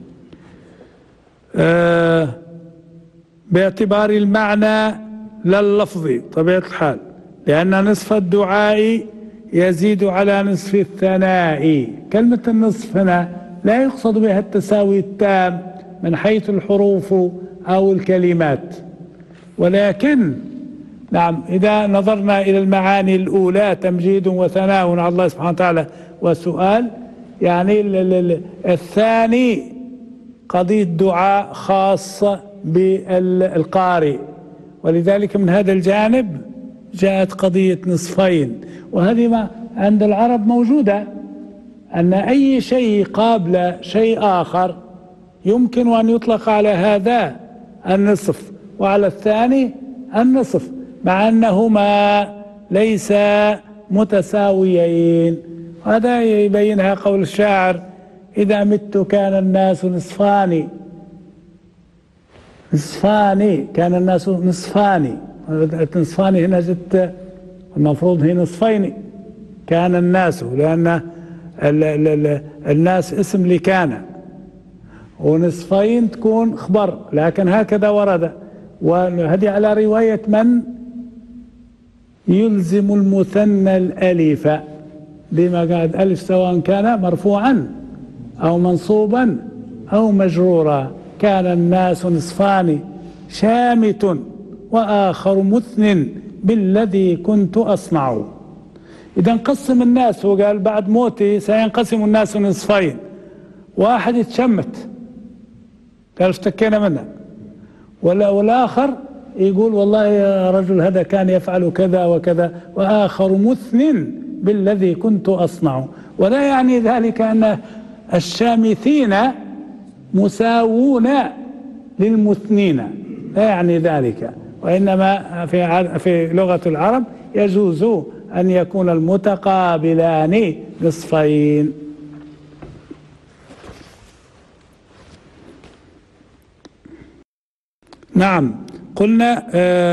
باعتبار المعنى لا اللفظ طبيعة الحال، لأن نصف الدعاء يزيد على نصف الثناء. كلمة النصف هنا لا يقصد بها التساوي التام من حيث الحروف أو الكلمات، ولكن نعم إذا نظرنا إلى المعاني الأولى تمجيد وثناء على الله سبحانه وتعالى وسؤال، يعني الثاني قضية دعاء خاصة بالقارئ، ولذلك من هذا الجانب جاءت قضية نصفين. وهذه ما عند العرب موجودة، أن أي شيء قابل شيء آخر يمكن أن يطلق على هذا النصف وعلى الثاني النصف، مع أنهما ليس متساويين. هذا يبينها قول الشاعر: إذا مت كان الناس نصفان، كان الناس نصفان. نصفان هنا جت، المفروض هي نصفين كان الناس، لأن الناس اسم لكان، ونصفين تكون خبر، لكن هكذا ورد. وهذه على رواية من يلزم المثنى الألف، بما قاعد ألف سواء كان مرفوعا أو منصوبا أو مجرورا. كان الناس نصفان شامت وآخر مثن بالذي كنت أصنع. إذا انقسم الناس، وقال بعد موتي سينقسم الناس نصفين، واحد يتشمت قال اشتكينا منه، والآخر يقول والله يا رجل هذا كان يفعل كذا وكذا، وآخر مثن بالذي كنت أصنع. ولا يعني ذلك أن الشامثين مساوون للمثنين، لا يعني ذلك، وإنما في لغة العرب يجوز أن يكون المتقابلان نصفين. نعم، قلنا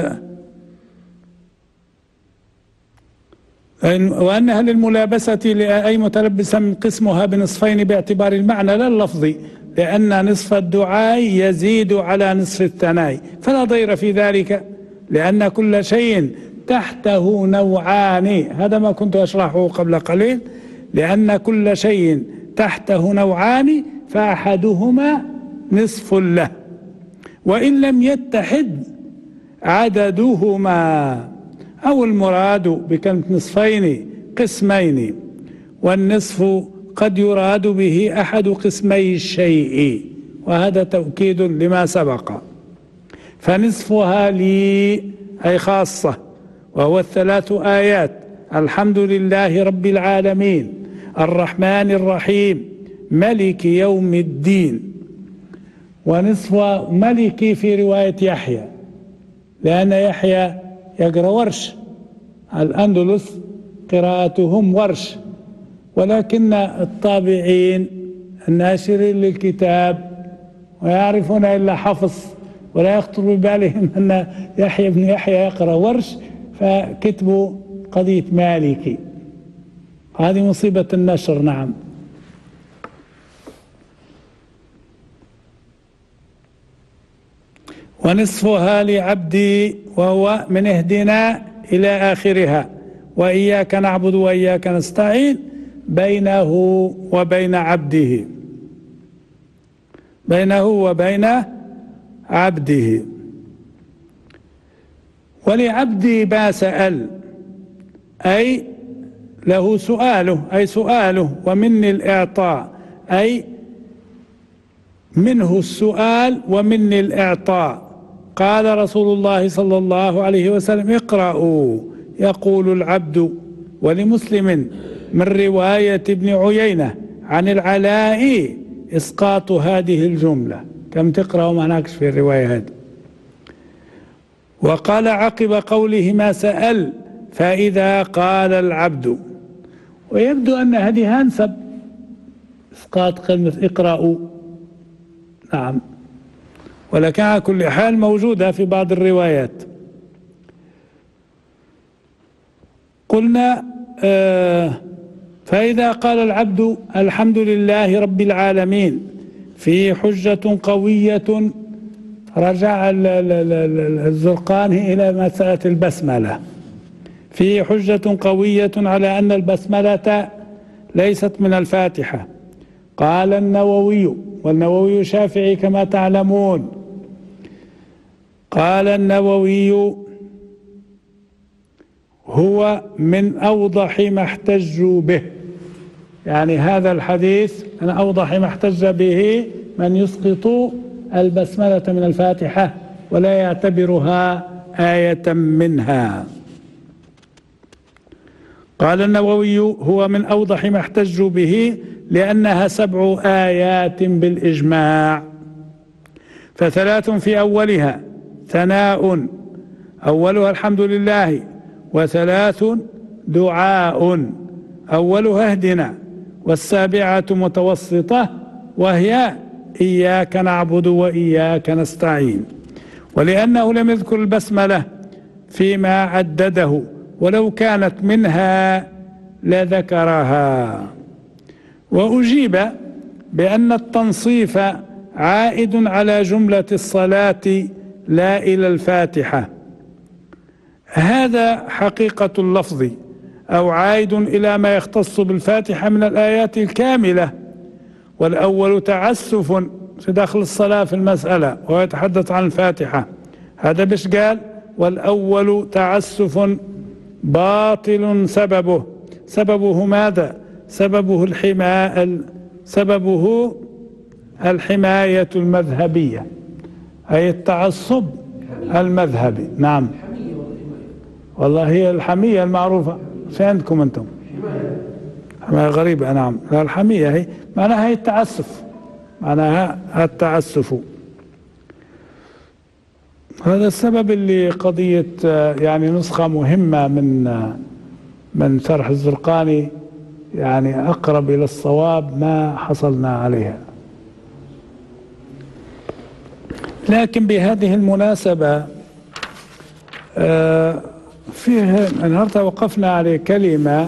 وأنها للملابسة، أي متلبسا قسمها بنصفين باعتبار المعنى لا اللفظي، لأن نصف الدعاء يزيد على نصف الثناء، فلا ضير في ذلك، لأن كل شيء تحته نوعان. هذا ما كنت أشرحه قبل قليل، لأن كل شيء تحته نوعان، فأحدهما نصف له، وإن لم يتحد عددهما، أو المراد بكلمة نصفين قسمين، والنصف قد يراد به أحد قسمي الشيء، وهذا توكيد لما سبق. فنصفها لي أي خاصة، وهو 3 آيات: الحمد لله رب العالمين الرحمن الرحيم ملك يوم الدين. ونصف ملكي في رواية يحيى، لأن يحيى يقرأ ورش، الأندلس قراءتهم ورش، ولكن الطابعين الناشرين للكتاب ويعرفون إلا حفظ، ولا يخطر ببالهم أن يحيى بن يحيى يقرأ ورش، فكتبوا قضية مالكي. هذه مصيبة النشر. نعم. ونصفها لعبدي، وهو من اهدنا إلى آخرها، وإياك نعبد وإياك نستعين، بينه وبين عبده، بينه وبين عبده. ولعبدي ما سأل، أي له سؤاله، أي سؤاله، ومني الإعطاء، أي منه السؤال ومني الإعطاء. قال رسول الله صلى الله عليه وسلم: اقرأوا يقول العبد. ولمسلم من رواية ابن عيينة عن العلاء إسقاط هذه الجملة. كم تقرأوا ما هناكش في الرواية هذه. وقال عقب قوله ما سأل: فإذا قال العبد. ويبدو أن هذه أنسب، إسقاط كلمة اقرأوا. نعم. ولكن على كل حال موجودة في بعض الروايات. قلنا فإذا قال العبد الحمد لله رب العالمين في حجة قوية، رجع الزرقاني إلى مسألة البسملة، في حجة قوية على أن البسملة ليست من الفاتحة. قال النووي، والنووي شافعي كما تعلمون، قال النووي هو من أوضح ما احتجوا به، يعني هذا الحديث من أوضح ما احتج به من يسقط البسملة من الفاتحة ولا يعتبرها آية منها. قال النووي هو من أوضح ما احتجوا به لأنها 7 آيات بالإجماع، ف3 في أولها ثناء أولها الحمد لله، و3 دعاء أولها اهدنا، والسابعة متوسطة وهي إياك نعبد وإياك نستعين. ولأنه لم يذكر البسملة فيما عدده، ولو كانت منها لذكرها. وأجيب بأن التنصيف عائد على جملة الصلاة لا إلى الفاتحة. هذا حقيقة اللفظ، أو عائد إلى ما يختص بالفاتحة من الآيات الكاملة. والأول تعسف في داخل الصلاة في المسألة وهو يتحدث عن الفاتحة، هذا بش قال والأول تعسف باطل سببه ماذا؟ سببه الحماية المذهبية، أي التعصب المذهبي. نعم والله هي الحمية المعروفة في عندكم أنتم، حماية غريبة. نعم لا، الحمية هي معناها هي التعسف، معناها التعسف. هذا السبب اللي قضية يعني نسخة مهمة من شرح الزرقاني يعني أقرب إلى الصواب ما حصلنا عليها. لكن بهذه المناسبة فيه النهارده وقفنا على كلمة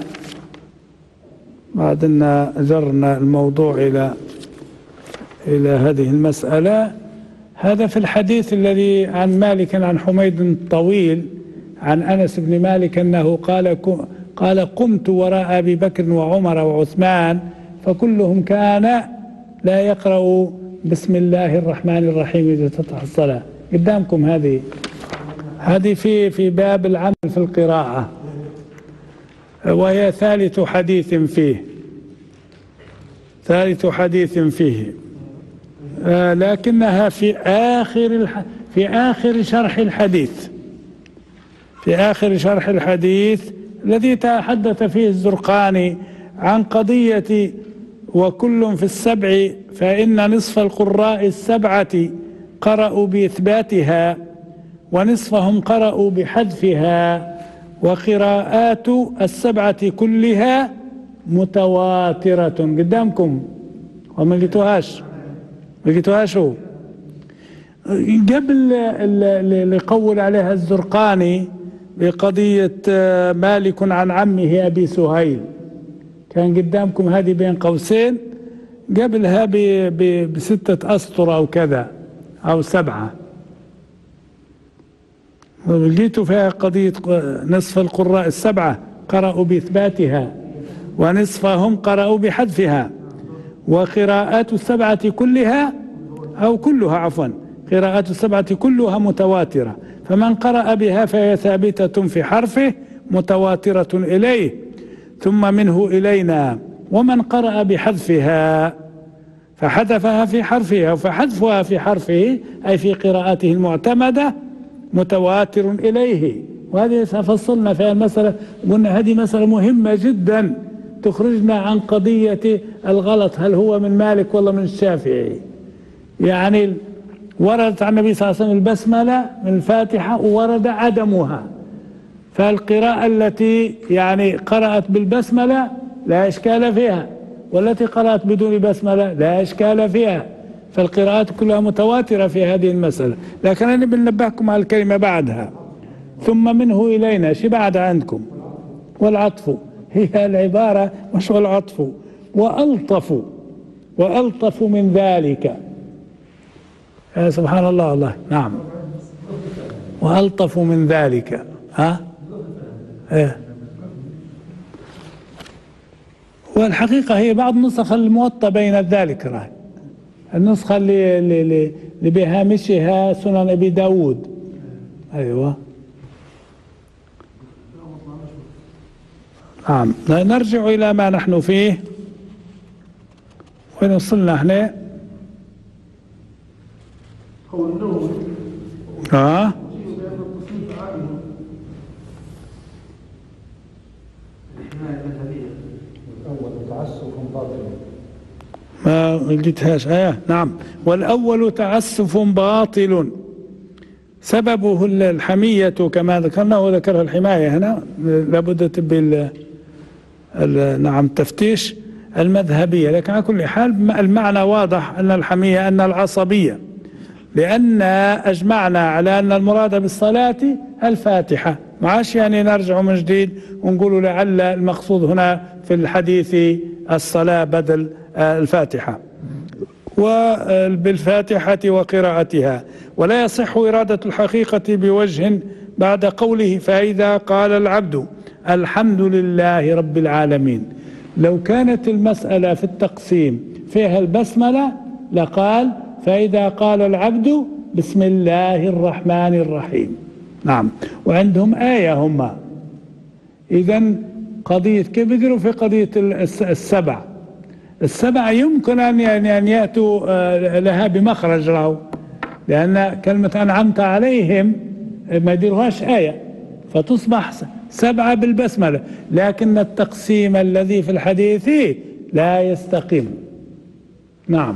بعد أن جرنا الموضوع إلى هذه المسألة. هذا في الحديث الذي عن مالك عن حميد طويل عن أنس بن مالك أنه قال قمت وراء أبي بكر وعمر وعثمان فكلهم كان لا يقرأ بسم الله الرحمن الرحيم إذا تفتح الصلاة. قدامكم هذه هذه في باب العمل في القراءة، وهي ثالث حديث فيه، لكنها في آخر شرح الحديث الذي تحدث فيه الزرقاني عن قضية وكل في السبع، فإن نصف القراء السبعة قرأوا بإثباتها ونصفهم قرأوا بحذفها، وقراءات السبعة كلها متواترة. قدامكم وما لقيتوهاش هو قبل اللي قول عليها الزرقاني بقضية مالك عن عمه أبي سهيل، كان قدامكم هذه بين قوسين، قبلها بستة أسطر أو كذا أو 7، لقيتوا فيها قضية نصف القراء السبعة قرأوا بإثباتها ونصفهم قرأوا بحذفها، وقراءات السبعة كلها أو كلها عفوا، قراءات السبعة كلها متواترة، فمن قرأ بها فهي ثابتة في حرفه متواترة إليه ثم منه إلينا، ومن قرأ بحذفها فحذفها في حرفها فحذفها في حرفه أي في قراءته المعتمدة متواتر إليه. وهذه فصلنا فيها المسألة، قلنا هذه مسألة مهمة جدا تخرجنا عن قضية الغلط هل هو من مالك ولا من الشافعي. يعني وردت عن النبي صلى الله عليه وسلم البسملة من الفاتحة وورد عدمها، فالقراءة التي يعني قرأت بالبسملة لا إشكال فيها، والتي قرأت بدون بسملة لا إشكال فيها، فالقراءات كلها متواترة في هذه المسألة. لكن أنا بنبهكم على الكلمة بعدها ثم منه إلينا، شي بعد عندكم والعطف، هي العبارة مش والعطف، وألطف من ذلك. سبحان الله والله، نعم، وألطف من ذلك. والحقيقة هي بعض نسخ الموطأ بين ذلك، النسخة اللي بهامشها سنن أبي داود. أيوة نعم. نرجع إلى ما نحن فيه، وين وصلنا احنا؟ ما لقيتهاش. نعم، والأول تعسف باطل سببه الحمية كما ذكرنا، وذكرها الحماية هنا لابد تبي نعم تفتيش المذهبية، لكن على كل حال المعنى واضح أن الحمية أن العصبية، لأن أجمعنا على أن المراد بالصلاة الفاتحة، معاش يعني نرجع من جديد ونقول لعل المقصود هنا في الحديث الصلاة بدل الفاتحة، وبالفاتحة وقراءتها. ولا يصح إرادة الحقيقة بوجه بعد قوله فإذا قال العبد الحمد لله رب العالمين. لو كانت المسألة في التقسيم فيها البسملة لقال فإذا قال العبد بسم الله الرحمن الرحيم. نعم، وعندهم آية هم. إذن قضية كيف بيقولوا في قضية السبع يمكن أن يأتوا لها بمخرج له، لأن كلمة أنعمت عليهم ما يديرهاش آية فتصبح 7 بالبسملة، لكن التقسيم الذي في الحديث لا يستقيم. نعم،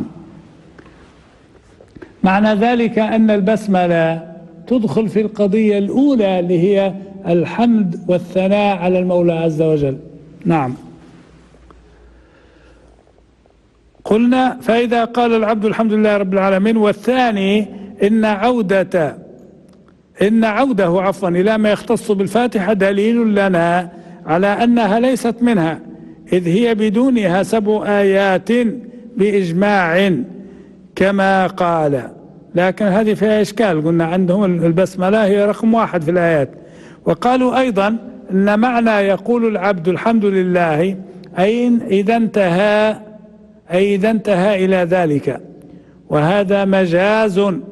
معنى ذلك أن البسملة تدخل في القضية الأولى اللي هي الحمد والثناء على المولى عز وجل. نعم، قلنا فإذا قال العبد الحمد لله رب العالمين. والثاني إن عوده إلى ما يختص بالفاتحة دليل لنا على أنها ليست منها، إذ هي بدونها 7 آيات بإجماع كما قال. لكن هذه فيها إشكال، قلنا عندهم البسملة هي رقم 1 في الآيات. وقالوا أيضا أن معنى يقول العبد الحمد لله أي إذا انتهى إلى ذلك، وهذا مجاز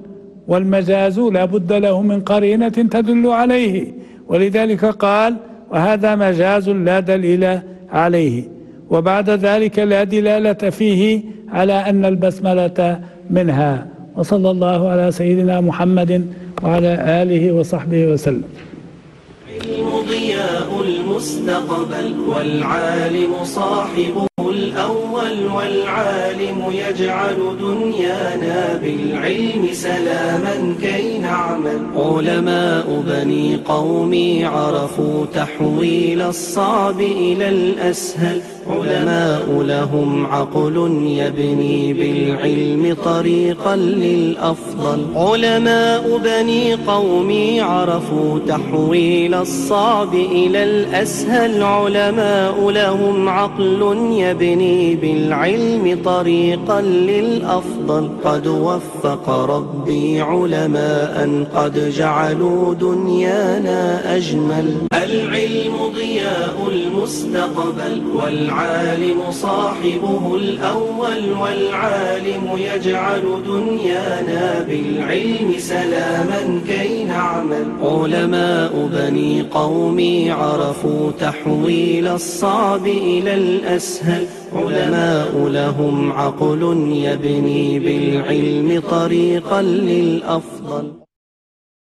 والمجاز لا بد له من قرينة تدل عليه، ولذلك قال وهذا مجاز لا دليل عليه. وبعد ذلك لا دلالة فيه على أن البسملة منها. وصلى الله على سيدنا محمد وعلى آله وصحبه وسلم. العلم ضياء المستقبل والعالم صاحبه الأول، والعالم يجعل دنيانا بالعلم سلاما كي نعمل. علماء بني قومي عرفوا تحويل الصعب إلى الأسهل، علماء لهم عقل يبني بالعلم طريقا للأفضل. علماء بني قومي عرفوا تحويل الصعب إلى الأسهل، علماء لهم عقل يبني بالعلم طريقا للأفضل. قد وفق ربي علماء قد جعلوا دنيانا أجمل. العلم ضياء المستقبل والعالم صاحبه الأول، والعالم يجعل دنيانا بالعلم سلاما كي نعمل. علماء بني قومي عرفوا تحويل الصعب إلى الأسهل، علماء لهم عقل يبني بالعلم طريقا للأفضل.